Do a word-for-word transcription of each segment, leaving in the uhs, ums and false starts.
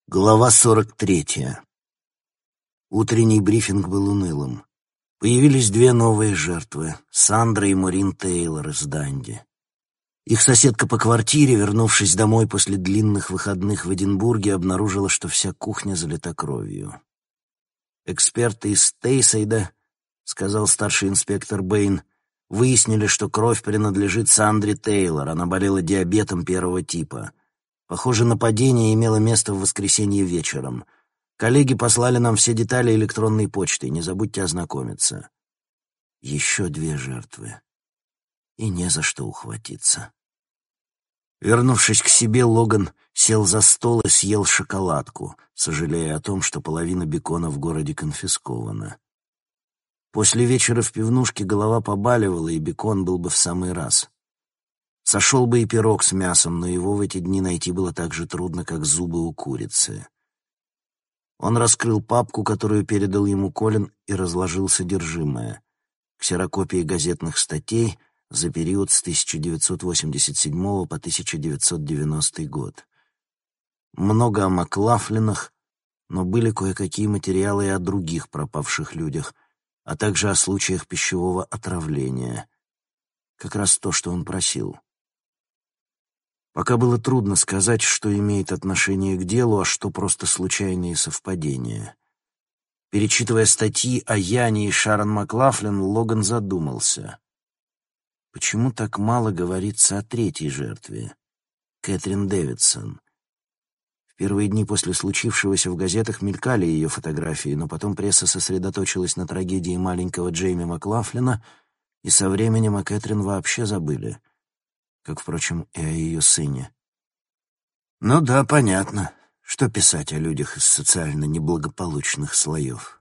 Глава сорок третья. Утренний брифинг был унылым. Появились две новые жертвы — Сандра и Морин Тейлор из Данди. Их соседка по квартире, вернувшись домой после длинных выходных в Эдинбурге, обнаружила, что вся кухня залита кровью. «Эксперты из Стейсайда, — сказал старший инспектор Бэйн, — выяснили, что кровь принадлежит Сандре Тейлор. Она болела диабетом первого типа. Похоже, нападение имело место в воскресенье вечером. Коллеги послали нам все детали электронной почтой. Не забудьте ознакомиться». Еще две жертвы. И не за что ухватиться. Вернувшись к себе, Логан сел за стол и съел шоколадку, сожалея о том, что половина бекона в городе конфискована. После вечера в пивнушке голова побаливала, и бекон был бы в самый раз. Сошел бы и пирог с мясом, но его в эти дни найти было так же трудно, как зубы у курицы. Он раскрыл папку, которую передал ему Колин, и разложил содержимое. Ксерокопии газетных статей за период с тысяча девятьсот восемьдесят седьмого по тысяча девятьсот девяностый год. Много о Маклафлинах, но были кое-какие материалы и о других пропавших людях, а также о случаях пищевого отравления. Как раз то, что он просил. Пока было трудно сказать, что имеет отношение к делу, а что просто случайные совпадения. Перечитывая статьи о Яне и Шарон Маклафлин, Логан задумался. Почему так мало говорится о третьей жертве, Кэтрин Дэвидсон? В первые дни после случившегося в газетах мелькали ее фотографии, но потом пресса сосредоточилась на трагедии маленького Джейми Маклафлина, и со временем о Кэтрин вообще забыли. Как, впрочем, и о ее сыне. Ну да, понятно, что писать о людях из социально неблагополучных слоев.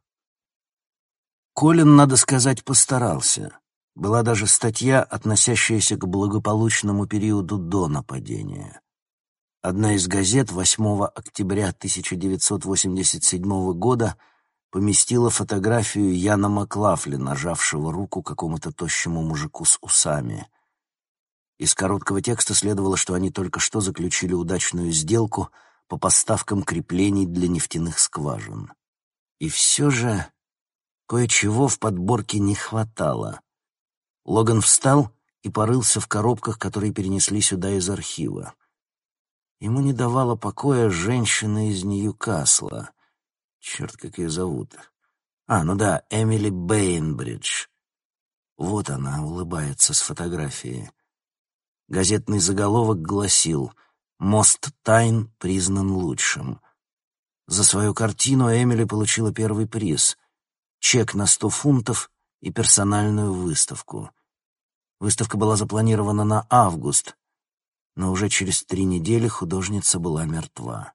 Колин, надо сказать, постарался. Была даже статья, относящаяся к благополучному периоду до нападения. Одна из газет восьмого октября тысяча девятьсот восемьдесят седьмого года поместила фотографию Яна Маклафлина, нажавшего руку какому-то тощему мужику с усами. Из короткого текста следовало, что они только что заключили удачную сделку по поставкам креплений для нефтяных скважин. И все же кое-чего в подборке не хватало. Логан встал и порылся в коробках, которые перенесли сюда из архива. Ему не давала покоя женщина из Ньюкасла. Черт, как ее зовут. А, ну да, Эмили Бейнбридж. Вот она улыбается с фотографии. Газетный заголовок гласил: «Мост Тайн признан лучшим». За свою картину Эмили получила первый приз — чек на сто фунтов и персональную выставку. Выставка была запланирована на август, но уже через три недели художница была мертва.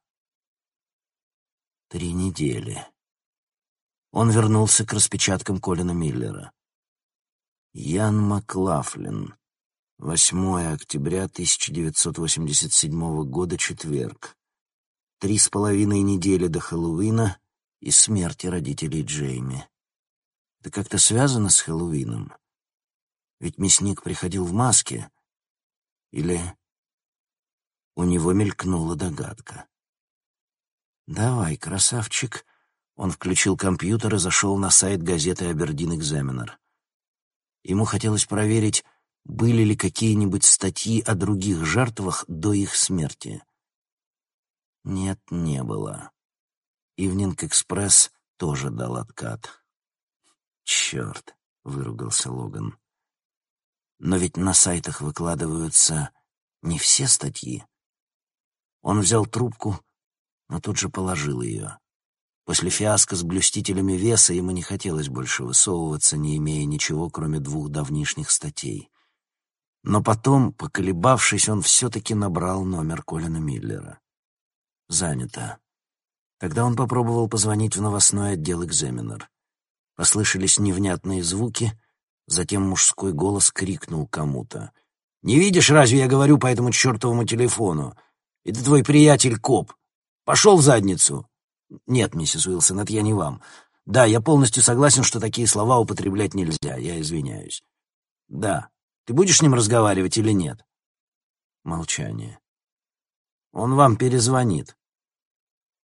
Три недели. Он вернулся к распечаткам Колина Миллера. Ян Маклафлин. восьмое октября тысяча девятьсот восемьдесят седьмого года, четверг. Три с половиной недели до Хэллоуина и смерти родителей Джейми. Это как-то связано с Хэллоуином? Ведь мясник приходил в маске. Или у него мелькнула догадка. «Давай, красавчик». Он включил компьютер и зашел на сайт газеты «Абердин Экзаменер». Ему хотелось проверить, были ли какие-нибудь статьи о других жертвах до их смерти. Нет, не было. «Ивнинг Экспресс» тоже дал откат. «Черт», — выругался Логан. «Но ведь на сайтах выкладываются не все статьи». Он взял трубку, но тут же положил ее. После фиаско с блюстителями веса ему не хотелось больше высовываться, не имея ничего, кроме двух давнишних статей. Но потом, поколебавшись, он все-таки набрал номер Колина Миллера. Занято. Тогда он попробовал позвонить в новостной отдел «Экзаменер». Послышались невнятные звуки, затем мужской голос крикнул кому-то: «Не видишь, разве я говорю по этому чертовому телефону? Это твой приятель-коп. Пошел в задницу!» «Нет, миссис Уилсон, это я не вам. Да, я полностью согласен, что такие слова употреблять нельзя. Я извиняюсь. Да. Ты будешь с ним разговаривать или нет?» Молчание. «Он вам перезвонит».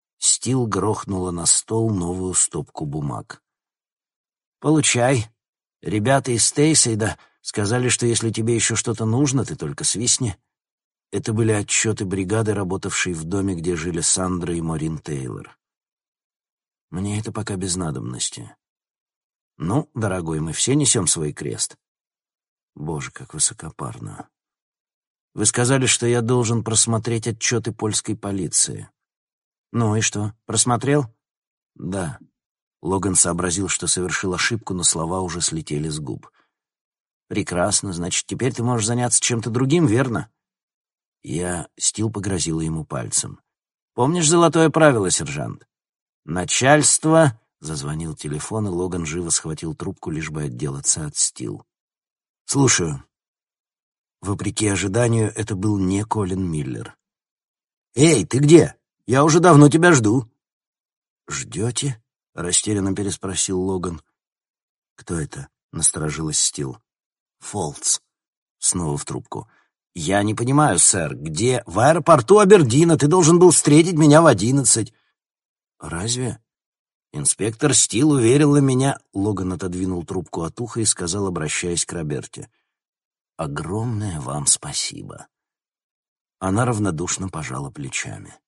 Стил грохнула на стол новую стопку бумаг. «Получай. Ребята из Стейсейда сказали, что если тебе еще что-то нужно, ты только свистни». Это были отчеты бригады, работавшей в доме, где жили Сандра и Морин Тейлор. «Мне это пока без надобности». «Ну, дорогой, мы все несем свой крест». «Боже, как высокопарно. Вы сказали, что я должен просмотреть отчеты польской полиции». «Ну и что, просмотрел?» «Да». Логан сообразил, что совершил ошибку, но слова уже слетели с губ. «Прекрасно, значит, теперь ты можешь заняться чем-то другим, верно?» Я... Стил погрозила ему пальцем. «Помнишь золотое правило, сержант? Начальство...» Зазвонил телефон, и Логан живо схватил трубку, лишь бы отделаться от Стил. «Слушаю». Вопреки ожиданию, это был не Колин Миллер. «Эй, ты где? Я уже давно тебя жду». «Ждете?» — растерянно переспросил Логан. «Кто это?» — насторожилась Стил. «Фолтс». Снова в трубку. «Я не понимаю, сэр, где...» «В аэропорту Абердина. Ты должен был встретить меня в одиннадцать». «Разве?» Инспектор Стил уверила меня... Логан отодвинул трубку от уха и сказал, обращаясь к Роберте. «Огромное вам спасибо». Она равнодушно пожала плечами.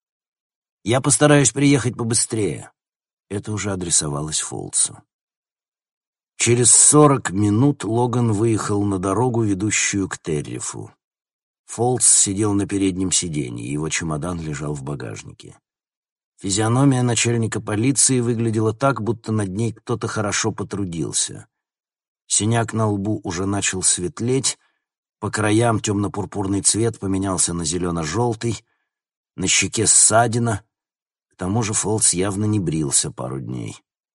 «Я постараюсь приехать побыстрее». Это уже адресовалось Фолтсу. Через сорок минут Логан выехал на дорогу, ведущую к Террифу. Фолтс сидел на переднем сиденье, его чемодан лежал в багажнике. Физиономия начальника полиции выглядела так, будто над ней кто-то хорошо потрудился. Синяк на лбу уже начал светлеть, по краям темно-пурпурный цвет поменялся на зелено-желтый, на щеке ссадина. К тому же Фолтс явно не брился пару дней.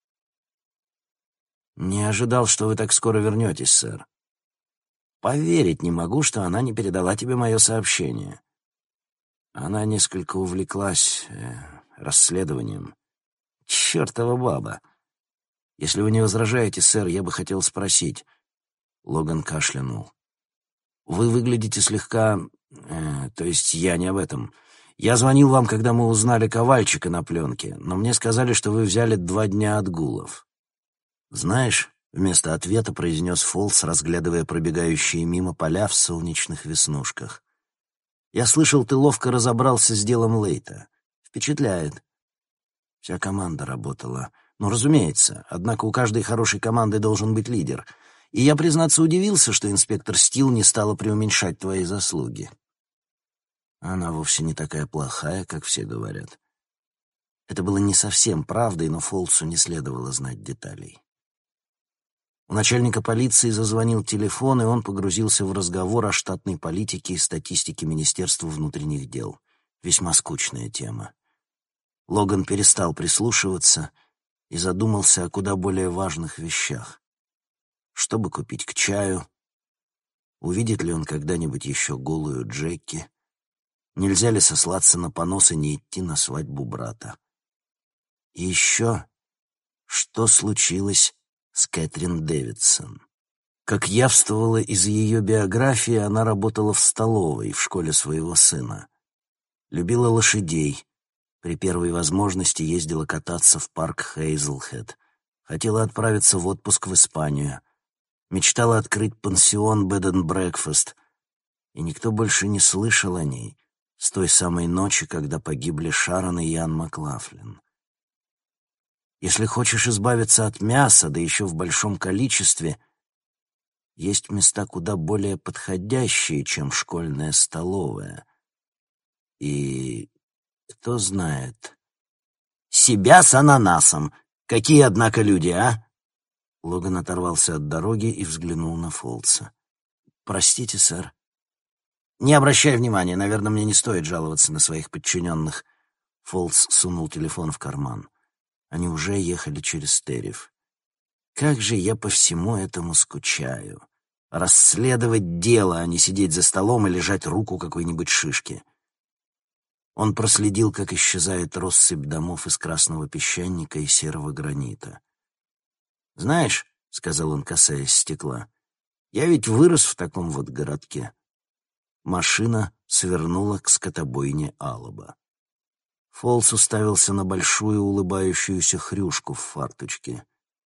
«Не ожидал, что вы так скоро вернетесь, сэр. Поверить не могу, что она не передала тебе мое сообщение. Она несколько увлеклась э, расследованием. Чертова баба. Если вы не возражаете, сэр, я бы хотел спросить». Логан кашлянул. «Вы выглядите слегка... Э, то есть я не об этом. Я звонил вам, когда мы узнали Ковальчика на пленке, но мне сказали, что вы взяли два дня отгулов». «Знаешь», — вместо ответа произнес Фолтс, разглядывая пробегающие мимо поля в солнечных веснушках. «Я слышал, ты ловко разобрался с делом Лейта. Впечатляет». Вся команда работала. Ну, разумеется, однако у каждой хорошей команды должен быть лидер. И я, признаться, удивился, что инспектор Стил не стала преуменьшать твои заслуги. Она вовсе не такая плохая, как все говорят. Это было не совсем правдой, но Фолтсу не следовало знать деталей. У начальника полиции зазвонил телефон, и он погрузился в разговор о штатной политике и статистике Министерства внутренних дел. Весьма скучная тема. Логан перестал прислушиваться и задумался о куда более важных вещах. Что бы купить к чаю? Увидит ли он когда-нибудь еще голую Джеки? Нельзя ли сослаться на понос и не идти на свадьбу брата? И еще, что случилось с Кэтрин Дэвидсон? Как явствовало из ее биографии, она работала в столовой в школе своего сына. Любила лошадей. При первой возможности ездила кататься в парк Хейзлхед. Хотела отправиться в отпуск в Испанию. Мечтала открыть пансион Bed and Breakfast. И никто больше не слышал о ней с той самой ночи, когда погибли Шарон и Ян Маклафлин. Если хочешь избавиться от мяса, да еще в большом количестве, есть места куда более подходящие, чем школьная столовая. И кто знает... «Себя с ананасом! Какие, однако, люди, а?» Логан оторвался от дороги и взглянул на Фолтса. «Простите, сэр». «Не обращай внимания, наверное, мне не стоит жаловаться на своих подчиненных». Фолтс сунул телефон в карман. Они уже ехали через Терриф. «Как же я по всему этому скучаю. Расследовать дело, а не сидеть за столом и лежать руку какой-нибудь шишки». Он проследил, как исчезает россыпь домов из красного песчаника и серого гранита. «Знаешь», — сказал он, касаясь стекла, — «я ведь вырос в таком вот городке». Машина свернула к скотобойне Алаба. Фолс уставился на большую улыбающуюся хрюшку в фарточке.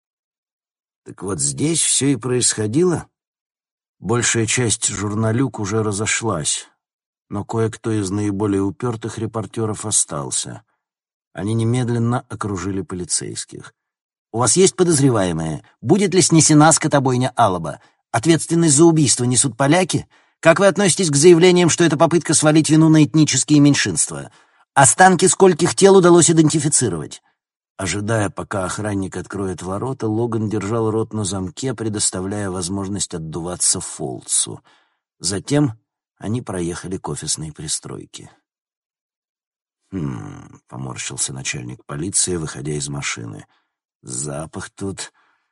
Так вот здесь все и происходило? Большая часть журналюк уже разошлась, но кое-кто из наиболее упертых репортеров остался. Они немедленно окружили полицейских. «У вас есть подозреваемые? Будет ли снесена скотобойня Алаба? Ответственность за убийство несут поляки? Как вы относитесь к заявлениям, что это попытка свалить вину на этнические меньшинства? Останки скольких тел удалось идентифицировать?» Ожидая, пока охранник откроет ворота, Логан держал рот на замке, предоставляя возможность отдуваться Фолсу. Затем они проехали к офисной пристройке. «Хм...» — поморщился начальник полиции, выходя из машины. «Запах тут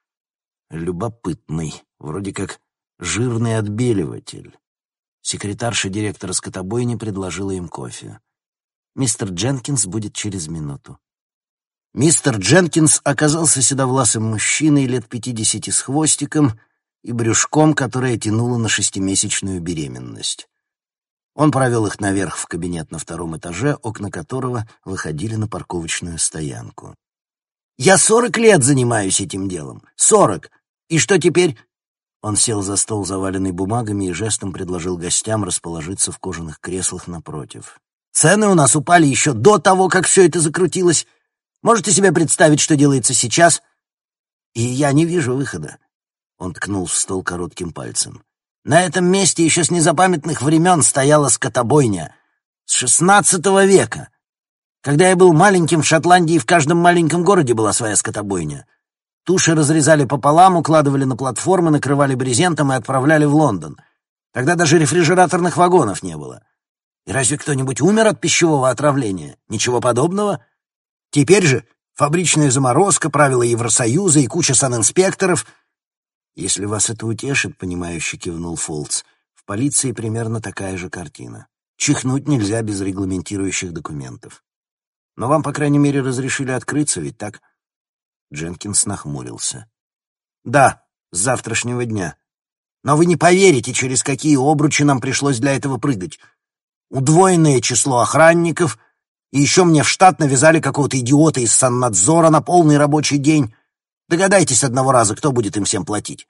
любопытный, вроде как жирный отбеливатель». Секретарша директора скотобойни предложила им кофе. «Мистер Дженкинс будет через минуту». Мистер Дженкинс оказался седовласым мужчиной лет пятидесяти с хвостиком и брюшком, которое тянуло на шестимесячную беременность. Он провел их наверх в кабинет на втором этаже, окна которого выходили на парковочную стоянку. «Я сорок лет занимаюсь этим делом. Сорок! И что теперь?» Он сел за стол, заваленный бумагами, и жестом предложил гостям расположиться в кожаных креслах напротив. «Цены у нас упали еще до того, как все это закрутилось. Можете себе представить, что делается сейчас? И я не вижу выхода». Он ткнул в стол коротким пальцем. «На этом месте еще с незапамятных времен стояла скотобойня. С шестнадцатого века. Когда я был маленьким, в Шотландии в каждом маленьком городе была своя скотобойня. Туши разрезали пополам, укладывали на платформы, накрывали брезентом и отправляли в Лондон. Тогда даже рефрижераторных вагонов не было. И разве кто-нибудь умер от пищевого отравления? Ничего подобного. Теперь же фабричная заморозка, правила Евросоюза и куча санинспекторов. Если вас это утешит, — понимающе кивнул Фолс, — в полиции примерно такая же картина. Чихнуть нельзя без регламентирующих документов. Но вам, по крайней мере, разрешили открыться, ведь так?» Дженкинс нахмурился. «Да, с завтрашнего дня. Но вы не поверите, через какие обручи нам пришлось для этого прыгать. Удвоенное число охранников, и еще мне в штат навязали какого-то идиота из саннадзора на полный рабочий день. Догадайтесь одного раза, кто будет им всем платить?»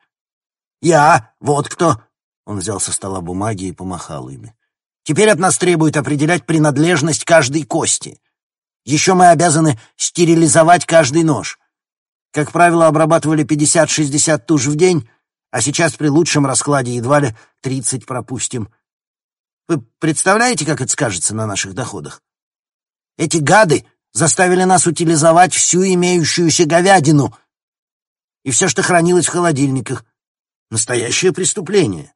«Я, вот кто!» Он взял со стола бумаги и помахал ими. «Теперь от нас требуют определять принадлежность каждой кости. Еще мы обязаны стерилизовать каждый нож. Как правило, обрабатывали пятьдесят-шестьдесят туш в день, а сейчас при лучшем раскладе едва ли тридцать пропустим. Вы представляете, как это скажется на наших доходах? Эти гады заставили нас утилизовать всю имеющуюся говядину и все, что хранилось в холодильниках. Настоящее преступление».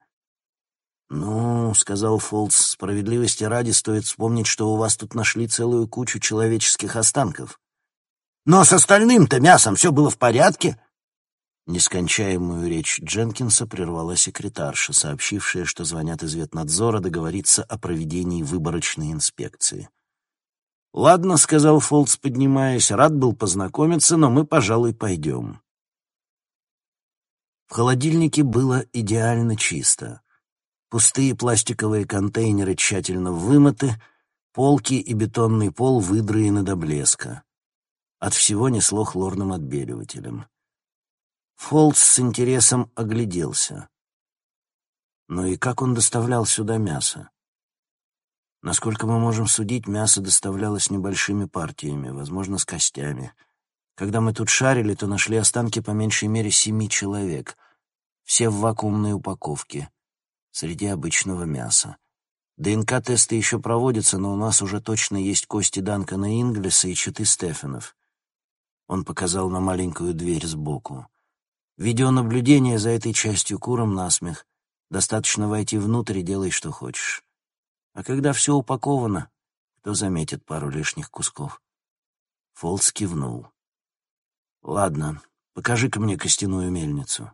«Ну, — сказал Фолс, — справедливости ради стоит вспомнить, что у вас тут нашли целую кучу человеческих останков». «Но с остальным-то мясом все было в порядке». Нескончаемую речь Дженкинса прервала секретарша, сообщившая, что звонят из ветнадзора договориться о проведении выборочной инспекции. «Ладно, — сказал Фолс, поднимаясь, — рад был познакомиться, но мы, пожалуй, пойдем». В холодильнике было идеально чисто. Пустые пластиковые контейнеры тщательно вымыты, полки и бетонный пол выдраены до блеска. От всего несло хлорным отбеливателем. Фолс с интересом огляделся. Но и как он доставлял сюда мясо? Насколько мы можем судить, мясо доставлялось небольшими партиями, возможно, с костями. Когда мы тут шарили, то нашли останки по меньшей мере семи человек, все в вакуумной упаковке, среди обычного мяса. ДНК-тесты еще проводятся, но у нас уже точно есть кости Данкана Инглиса и читы Стефенов. Он показал на маленькую дверь сбоку. Видеонаблюдение за этой частью куром насмех. Достаточно войти внутрь и делай, что хочешь. А когда все упаковано, кто заметит пару лишних кусков? Фолс кивнул. «Ладно, покажи-ка мне костяную мельницу».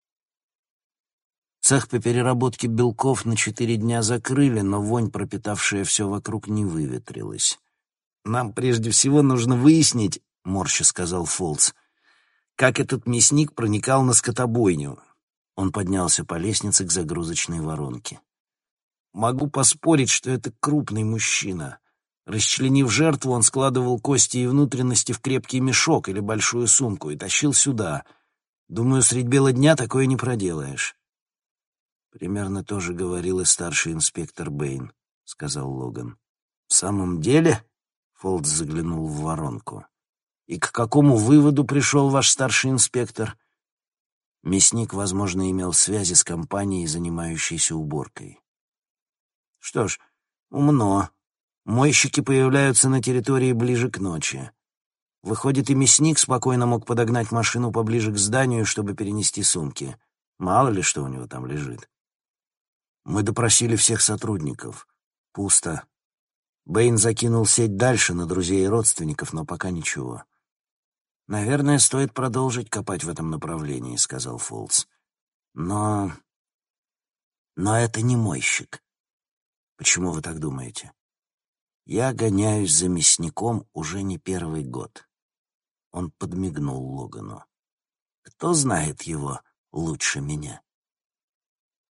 Цех по переработке белков на четыре дня закрыли, но вонь, пропитавшая все вокруг, не выветрилась. «Нам прежде всего нужно выяснить, — морща сказал Фолс, — как этот мясник проникал на скотобойню». Он поднялся по лестнице к загрузочной воронке. «Могу поспорить, что это крупный мужчина. Расчленив жертву, он складывал кости и внутренности в крепкий мешок или большую сумку и тащил сюда. Думаю, средь бела дня такое не проделаешь. Примерно то же говорил и старший инспектор Бэйн, — сказал Логан. В самом деле? — Фолтс заглянул в воронку. И к какому выводу пришел ваш старший инспектор? Мясник, возможно, имел связи с компанией, занимающейся уборкой. Что ж, умно. Мойщики появляются на территории ближе к ночи. Выходит, и мясник спокойно мог подогнать машину поближе к зданию, чтобы перенести сумки. Мало ли, что у него там лежит. Мы допросили всех сотрудников. Пусто. Бэйн закинул сеть дальше, на друзей и родственников, но пока ничего. «Наверное, стоит продолжить копать в этом направлении», — сказал Фолтс. «Но... но это не мойщик». «Почему вы так думаете?» «Я гоняюсь за мясником уже не первый год». Он подмигнул Логану. «Кто знает его лучше меня?»